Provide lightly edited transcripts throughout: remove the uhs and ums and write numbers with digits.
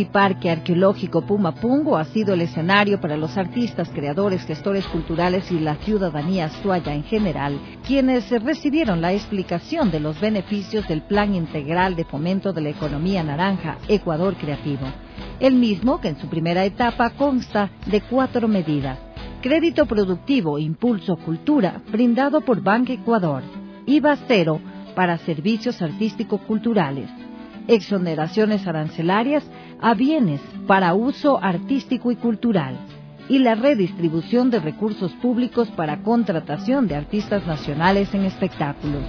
y Parque Arqueológico Pumapungo ha sido el escenario para los artistas, creadores, gestores culturales y la ciudadanía azuaya en general, quienes recibieron la explicación de los beneficios del Plan Integral de Fomento de la Economía Naranja, Ecuador Creativo. El mismo, que en su primera etapa consta de 4 medidas: crédito productivo, impulso, cultura, brindado por Banco Ecuador; IVA cero para servicios artístico-culturales; exoneraciones arancelarias a bienes para uso artístico y cultural; y la redistribución de recursos públicos para contratación de artistas nacionales en espectáculos.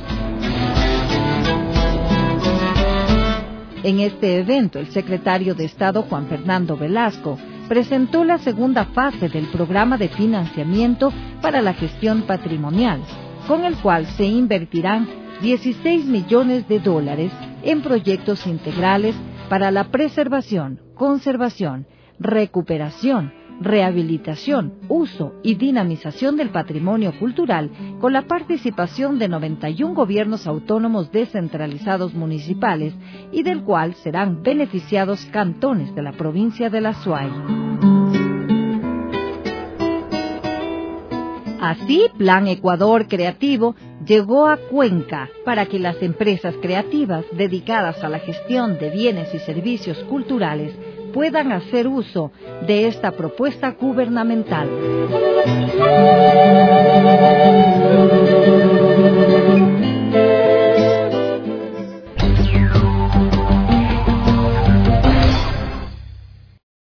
En este evento, el secretario de Estado, Juan Fernando Velasco, presentó la segunda fase del programa de financiamiento para la gestión patrimonial, con el cual se invertirán $16 millones en proyectos integrales para la preservación, conservación, recuperación, rehabilitación, uso y dinamización del patrimonio cultural, con la participación de 91 gobiernos autónomos descentralizados municipales, y del cual serán beneficiados cantones de la provincia del Azuay. Así, Plan Ecuador Creativo llegó a Cuenca para que las empresas creativas dedicadas a la gestión de bienes y servicios culturales puedan hacer uso de esta propuesta gubernamental.